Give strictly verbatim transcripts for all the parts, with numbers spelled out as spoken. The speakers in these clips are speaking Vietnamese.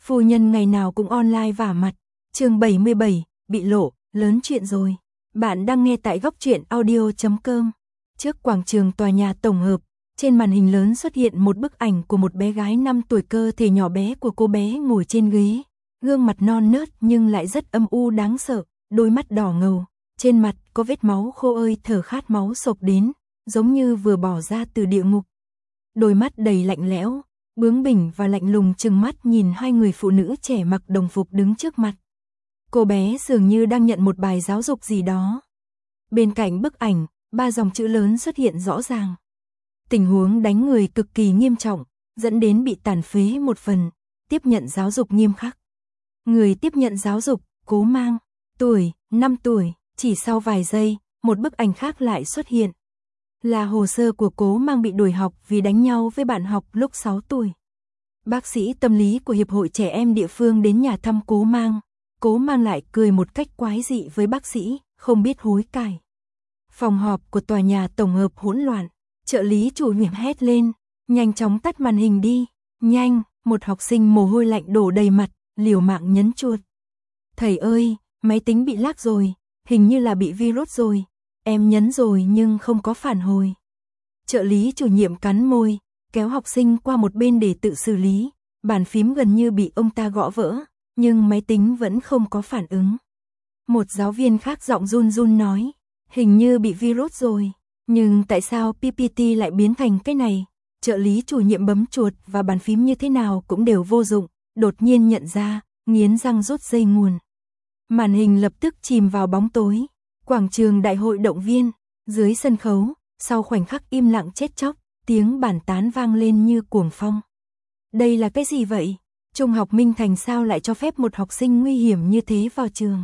phu nhân ngày nào cũng online vả mặt. Chương bảy mươi bảy, bị lộ, lớn chuyện rồi. Bạn đang nghe tại góc truyện audio chấm com. Trước quảng trường tòa nhà tổng hợp, trên màn hình lớn xuất hiện một bức ảnh của một bé gái năm tuổi, cơ thể nhỏ bé của cô bé ngồi trên ghế, gương mặt non nớt nhưng lại rất âm u đáng sợ, đôi mắt đỏ ngầu, trên mặt có vết máu khô ơi thở khát máu sộc đến, giống như vừa bỏ ra từ địa ngục. Đôi mắt đầy lạnh lẽo, bướng bỉnh và lạnh lùng trừng mắt nhìn hai người phụ nữ trẻ mặc đồng phục đứng trước mặt. Cô bé dường như đang nhận một bài giáo dục gì đó. Bên cạnh bức ảnh, ba dòng chữ lớn xuất hiện rõ ràng. Tình huống đánh người cực kỳ nghiêm trọng, dẫn đến bị tàn phế một phần, tiếp nhận giáo dục nghiêm khắc. Người tiếp nhận giáo dục, Cố Mang, tuổi, năm tuổi, chỉ sau vài giây, một bức ảnh khác lại xuất hiện. Là hồ sơ của Cố Mang bị đuổi học vì đánh nhau với bạn học lúc sáu tuổi. Bác sĩ tâm lý của Hiệp hội Trẻ Em địa phương đến nhà thăm Cố Mang. Cố Mang lại cười một cách quái dị với bác sĩ, không biết hối cải. Phòng họp của tòa nhà tổng hợp hỗn loạn, trợ lý chủ nhiệm hét lên, nhanh chóng tắt màn hình đi, nhanh, một học sinh mồ hôi lạnh đổ đầy mặt, liều mạng nhấn chuột. Thầy ơi, máy tính bị lag rồi, hình như là bị virus rồi, em nhấn rồi nhưng không có phản hồi. Trợ lý chủ nhiệm cắn môi, kéo học sinh qua một bên để tự xử lý, bàn phím gần như bị ông ta gõ vỡ, nhưng máy tính vẫn không có phản ứng. Một giáo viên khác giọng run run nói, hình như bị virus rồi, nhưng tại sao pê pê tê lại biến thành cái này? Trợ lý chủ nhiệm bấm chuột và bàn phím như thế nào cũng đều vô dụng, đột nhiên nhận ra, nghiến răng rút dây nguồn. Màn hình lập tức chìm vào bóng tối. Quảng trường đại hội động viên, dưới sân khấu, sau khoảnh khắc im lặng chết chóc, tiếng bàn tán vang lên như cuồng phong. Đây là cái gì vậy? Trung học Minh Thành sao lại cho phép một học sinh nguy hiểm như thế vào trường?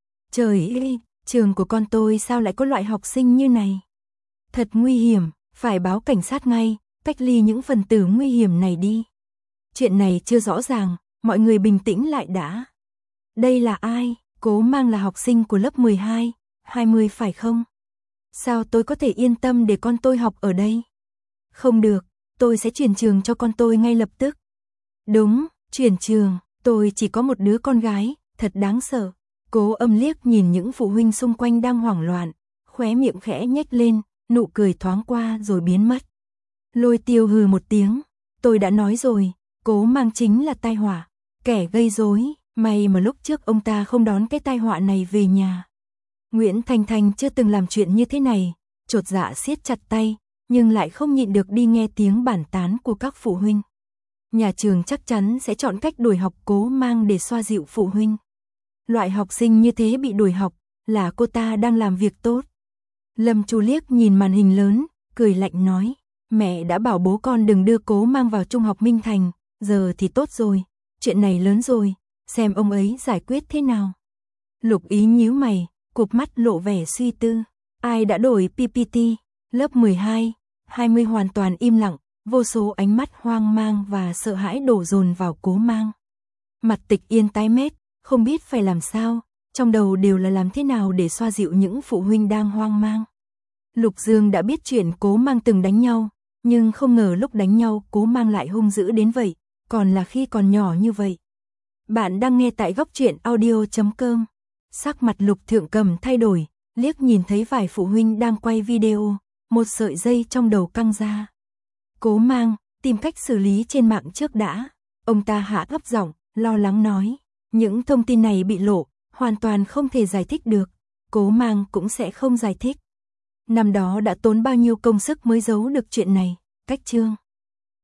Trời ơi, trường của con tôi sao lại có loại học sinh như này? Thật nguy hiểm, phải báo cảnh sát ngay, cách ly những phần tử nguy hiểm này đi. Chuyện này chưa rõ ràng, mọi người bình tĩnh lại đã. Đây là ai? Cố Mang là học sinh của lớp mười hai, hai mươi phải không? Sao tôi có thể yên tâm để con tôi học ở đây? Không được, tôi sẽ chuyển trường cho con tôi ngay lập tức. Đúng, chuyển trường, tôi chỉ có một đứa con gái, thật đáng sợ. Cố Âm liếc nhìn những phụ huynh xung quanh đang hoảng loạn, khóe miệng khẽ nhếch lên, nụ cười thoáng qua rồi biến mất. Lôi Tiêu hừ một tiếng, tôi đã nói rồi, Cố Mang chính là tai họa, kẻ gây rối, may mà lúc trước ông ta không đón cái tai họa này về nhà. Nguyễn Thanh Thanh chưa từng làm chuyện như thế này, chột dạ siết chặt tay, nhưng lại không nhịn được đi nghe tiếng bàn tán của các phụ huynh. Nhà trường chắc chắn sẽ chọn cách đuổi học Cố Mang để xoa dịu phụ huynh. Loại học sinh như thế bị đuổi học, là cô ta đang làm việc tốt. Lâm Chu liếc nhìn màn hình lớn, cười lạnh nói, mẹ đã bảo bố con đừng đưa Cố Mang vào Trung học Minh Thành, giờ thì tốt rồi, chuyện này lớn rồi, xem ông ấy giải quyết thế nào. Lục Ý nhíu mày, cụp mắt lộ vẻ suy tư, ai đã đổi pê pê tê? Lớp mười hai, hai mươi hoàn toàn im lặng, vô số ánh mắt hoang mang và sợ hãi đổ dồn vào Cố Mang. Mặt Tịch Yên tái mét, không biết phải làm sao, trong đầu đều là làm thế nào để xoa dịu những phụ huynh đang hoang mang. Lục Dương đã biết chuyện Cố Mang từng đánh nhau, nhưng không ngờ lúc đánh nhau Cố Mang lại hung dữ đến vậy, còn là khi còn nhỏ như vậy. Bạn đang nghe tại góc truyện audio chấm com. Sắc mặt Lục Thượng Cầm thay đổi, liếc nhìn thấy vài phụ huynh đang quay video, một sợi dây trong đầu căng ra. Cố Mang, tìm cách xử lý trên mạng trước đã. Ông ta hạ thấp giọng, lo lắng nói, những thông tin này bị lộ, hoàn toàn không thể giải thích được. Cố Mang cũng sẽ không giải thích. Năm đó đã tốn bao nhiêu công sức mới giấu được chuyện này, cách chương.